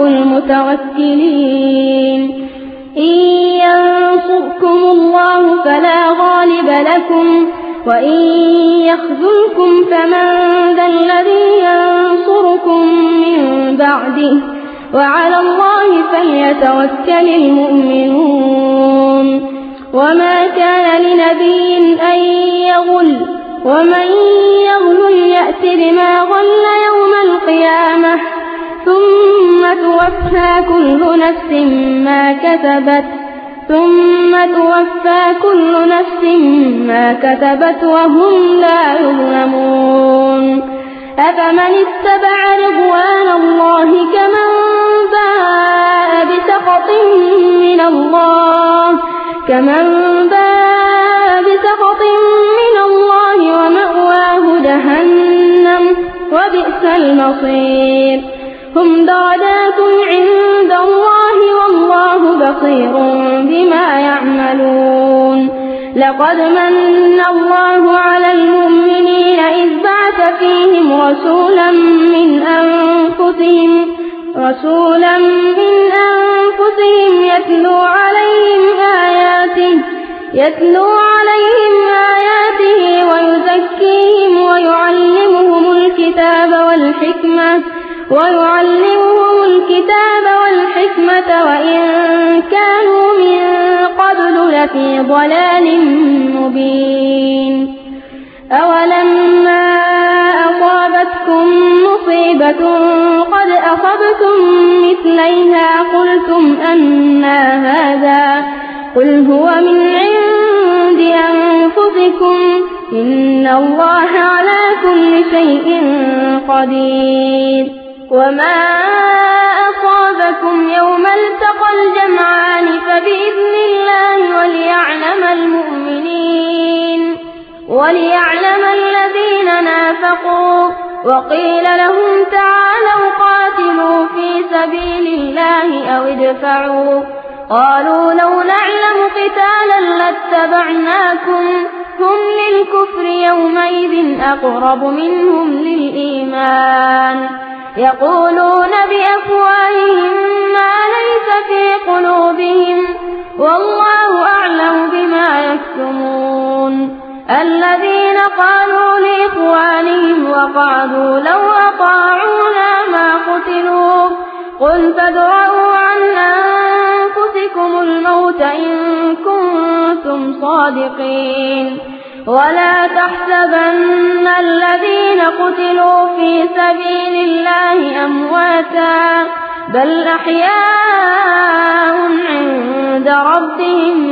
المتوكلين إن ينصركم الله فلا غالب لكم وإن يخذلكم فمن ذا الذي ينصركم من بعده وعلى الله فليتوكل المؤمنون وما كان لنبي أن يغل ومن يغل يأت بما غل يوم القيامة ثم توفى كل نفس ما كسبت ثم توفى كل نفس ما كسبت وهم لا يظلمون أفمن اتبع رضوان الله كمن باء بسخط من الله كمن باء بسخط من الله ومأواه جهنم وبئس المصير هم درجات عند الله والله بصير بما يعملون لقد من الله على المؤمنين إذ بعث فيهم رسولا من أنفسهم رسولا من أنفسهم يتلو عليهم آياته يتلو عليهم آياته ويزكيهم ويعلمهم الكتاب والحكمة ويعلمهم الكتاب والحكمة وإن كانوا من قبل لفي ضلال مبين أولما أصابتكم مصيبة قد أصبتم مثليها قلتم أنى هذا قل هو من عند أنفسكم إن الله على كل شيء قدير وما أصابكم يوم التقى الجمعان فبإذن الله وليعلم المؤمنين وليعلم الذين نافقوا وقيل لهم تعالوا قاتلوا قاتلوا في سبيل الله أو ادفعوا قالوا لو نعلم قتالا لاتبعناكم هم للكفر يومئذ أقرب منهم للإيمان يقولون بأفواههم ما ليس في قلوبهم والله أعلم بما يكتمون الذين قالوا لإخوانهم وقعدوا لو أطاعونا ما قتلوا قل فادرءوا عن أنفسكم الموت إن كنتم صادقين ولا تحسبن الذين قتلوا في سبيل الله أمواتا بل أحياء عند ربهم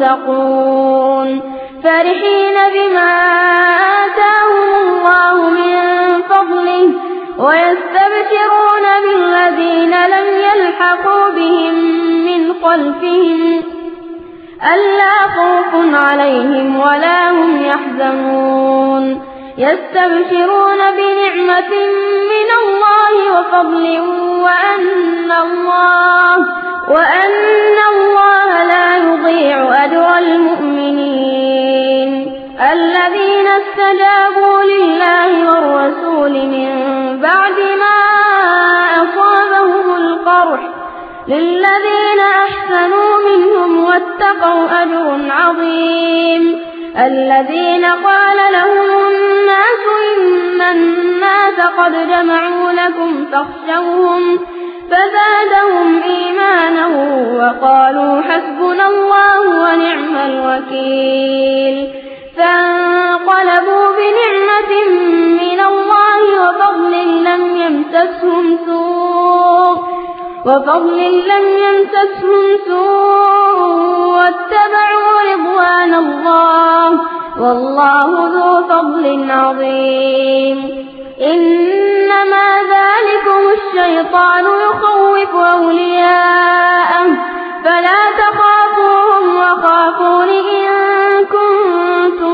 يرزقون فرحين بما آتاهم الله من فضله ويستبشرون بالذين لم يلحقوا بهم من خلفهم ألا خوف عليهم ولا هم يحزنون يستبشرون بنعمة من الله وفضل وأن الله وأن الله لا يضيع أجر المؤمنين الذين استجابوا لله والرسول من بعد ما أصابهم القرح للذين أحسنوا منهم واتقوا أجر عظيم الذين قال لهم الناس إن الناس قد جمعوا لكم فاخشوهم فزادهم إيمانا وقالوا حسبنا الله ونعم الوكيل فانقلبوا بنعمة من الله وفضل لم يمسسهم سوء وفضل لم يمسسهم سوء واتبعوا رضوان الله والله ذو فضل عظيم إنما ذلكم الشيطان يخوف أولياءه فلا تخافوهم وخافون إن كنتم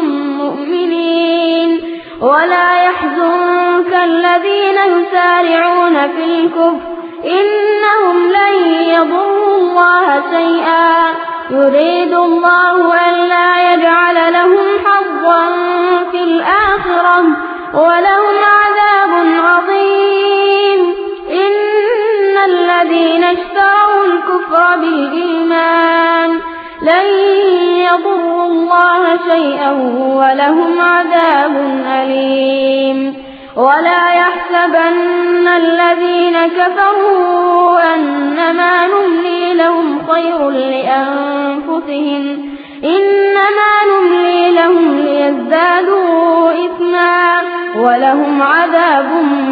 مؤمنين ولا يحزنك الذين يسارعون في الكفر إنهم لن يضروا الله شيئا يريد الله ألا يجعل لهم حظا في الآخرة ولهم عذاب عظيم إن الذين اشتروا الكفر بالإيمان لن يضروا الله شيئا ولهم عذاب أليم ولا يحسبن الذين كفروا أنما نملي لهم خير لأنفسهم إنما نملي لهم ليزدادوا إثما ولهم عذاب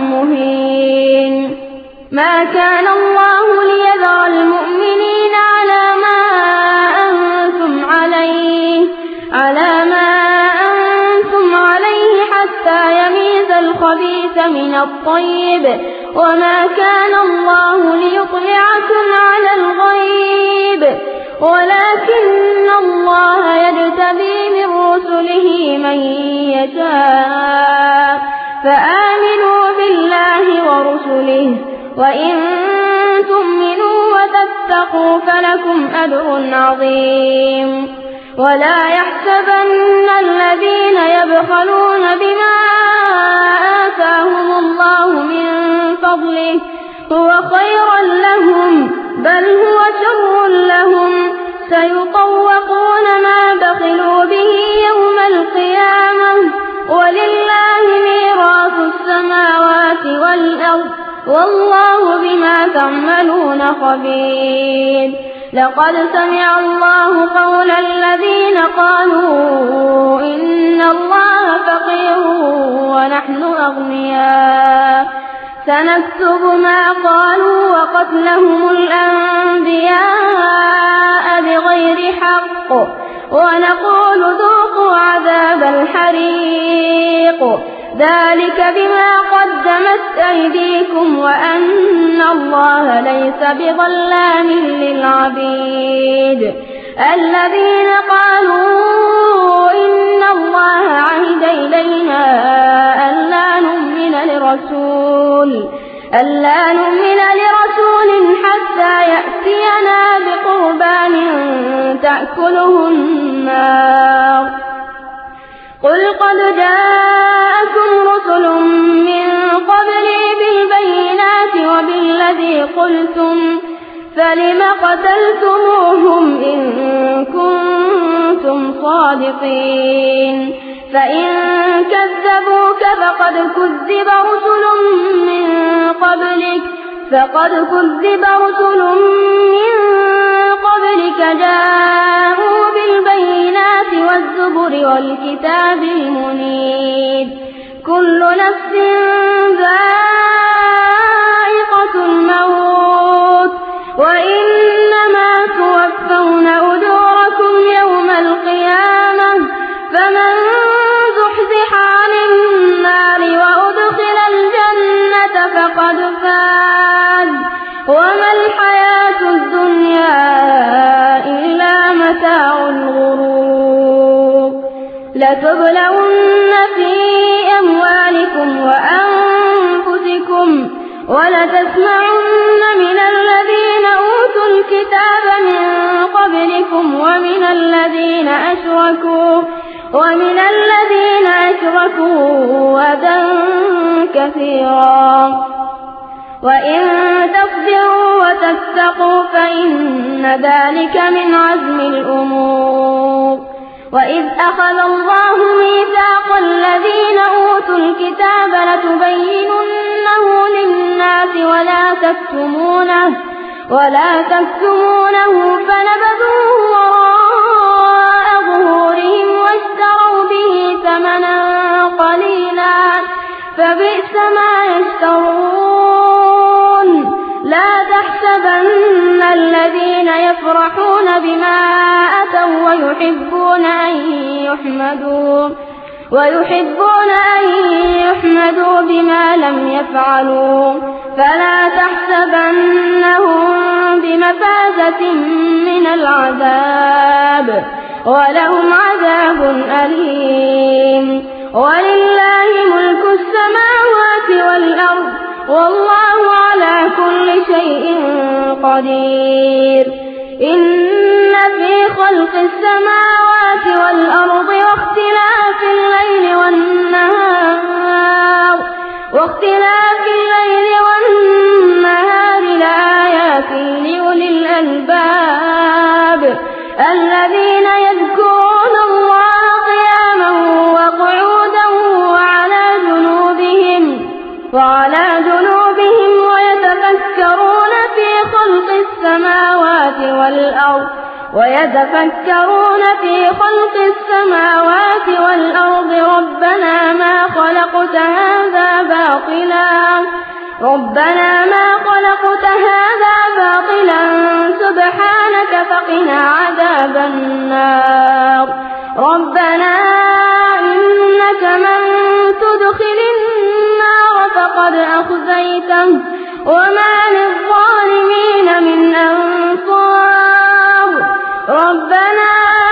مهين ما كان الله ليذر المؤمنين على ما أنتم عليه على ما أنتم عليه حتى يميز الخبيث من الطيب وما كان الله ليطلعكم على الغيب ولكن الله يجتبي من رسله من يشاء فآمنوا بالله ورسله وإن تؤمنوا وتتقوا فلكم أجر عظيم ولا يحسبن الذين يبخلون بما آتاهم الله من فضله هو خيرا لهم بل هو شر لهم سيطوقون ما بخلوا به يوم القيامة ولله ميراث السماوات والأرض والله بما تعملون خبير لقد سمع الله قول الذين قالوا إن الله فقير ونحن أغنياء سنكتب ما قالوا وقتلهم الأنبياء بغير حق ونقول ذوقوا عذاب الحريق ذلك بما قدمت أيديكم وأن الله ليس بظلام للعبيد الذين قالوا إن الله عهد إلينا ألا نؤمن لرسول ألا نؤمن لرسول حتى يأتينا بقربان تأكله النار قل قد جاءكم رسل من قبلي بالبينات وبالذي قلتم فلم قتلتموهم إن كنتم صادقين فإن كذبوك فقد كذب رسل من قبلك فقد كذب رسل من قبلك جاءوا بالبينات والزبر والكتاب المنير كل نفس ذائقة الموت وإنما توفون أجوركم يوم القيامة فمن زحزح عن النار وأدخل الجنة فقد فاز وما الحياة الدنيا إلا متاع الغرور لتبلون في أموالكم وأنفسكم ولتسمعن من الذين أوتوا الكتاب من قبلكم ومن الذين أشركوا ومن الذين أشركوا أذى كثيرا وإن تصبروا وتتقوا فإن ذلك من عزم الأمور وإذ أخذ الله ميثاق الذين أوتوا الكتاب لتبيننه للناس ولا تكتمونه ولا تكتمونه فنبذوه وراء ظهورهم واشتروا به ثمنا قليلا فبئس ما يشترون لا تحسبن الذين يفرحون بما أتوا ويحبون أن يحمدوا ويحبون أن يحمدوا بما لم يفعلوا فلا تحسبنهم بمفازة من العذاب ولهم عذاب أليم ولله ملك السماوات والأرض والله على كل شيء قدير إن في خلق السماوات والأرض واختلاف الليل والنهار واختلاف الليل والنهار لآيات لأولي الألباب الذين يذكرون الله قياما وقعودا وعلى جنوبهم وعلى جنوبهم ويتفكرون في خلق السماوات والأرض ويتفكرون في خلق السماوات والأرض ربنا ما خلقت هذا باطلا ربنا ما خلقت هذا باطلا سبحانك فقنا عذاب النار ربنا إنك من تدخل النار فقد أخزيته وما للظالمين من أنصار ربنا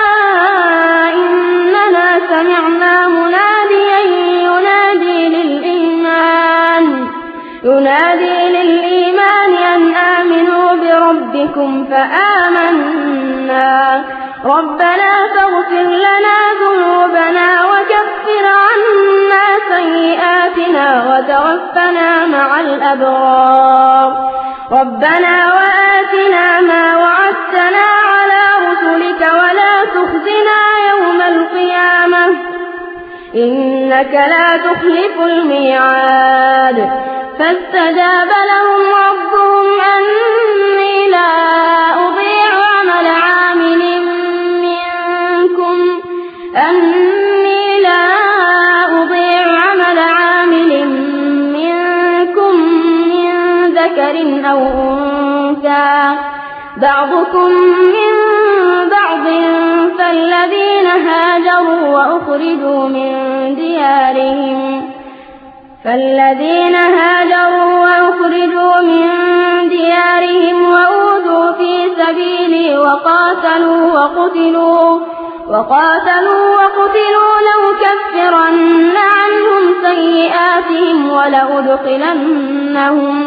إننا سمعنا مناديا ينادي للإيمان ينادي للإيمان أن آمنوا بربكم فآمنا ربنا فاغفر لنا ذنوبنا وكفر عنا سيئاتنا وتوفنا مع الأبرار ربنا وآتنا ما وعدتنا على رسلك ولا تخزنا يوم القيامة إنك لا تخلف الميعاد فاستجاب لهم ربهم أني لا أضيع عمل عامل منكم أني لا أضيع عمل عامل منكم من ذكر أو أنثى بعضكم من بعض فالذين هاجروا وأخرجوا من ديارهم فالذين هاجروا وأخرجوا من ديارهم وأوذوا في سبيلي وقاتلوا وقتلوا وقاتلوا وقتلوا لأكفرن عنهم سيئاتهم ولأدخلنهم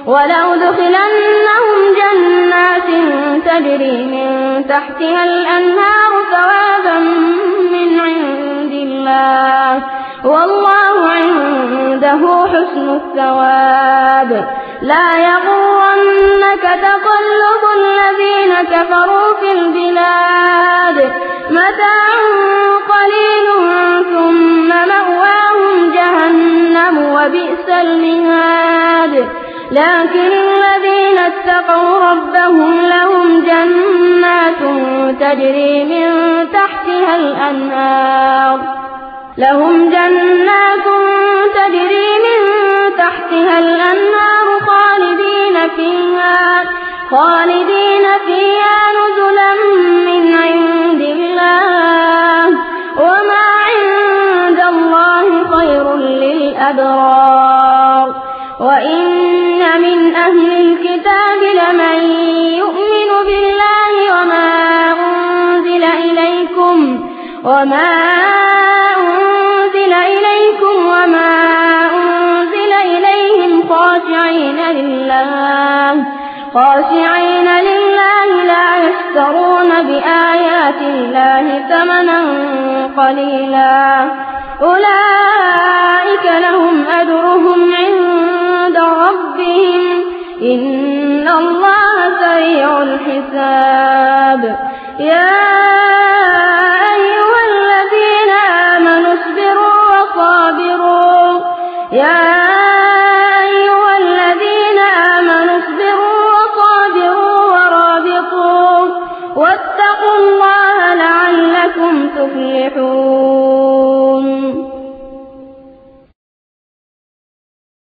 ولأدخلنهم جنات تجري من تحتها الأنهار ثوابا من عند الله والله عنده حسن الثواب. لا يغرنك تقلب الذين كفروا في البلاد متاع قليل ثم مأواهم جهنم وبئس المهاد. لكن الذين اتقوا ربهم لهم جنات تجري من تحتها الأنهار لهم جنات تجري من تحتها الأنهار خالدين فيها خالدين فيها نزلا من عند الله وما عند الله خير للأبرار. وإن من أهل الكتاب لمن يؤمن بالله وما أنزل إليكم وما أنزل إليكم وما أنزل إليهم خاشعين لله خاشعين لله لا يشترون بآيات الله ثمنا قليلا أولئك لهم أجرهم عند ربهم إن الله سريع الحساب. يا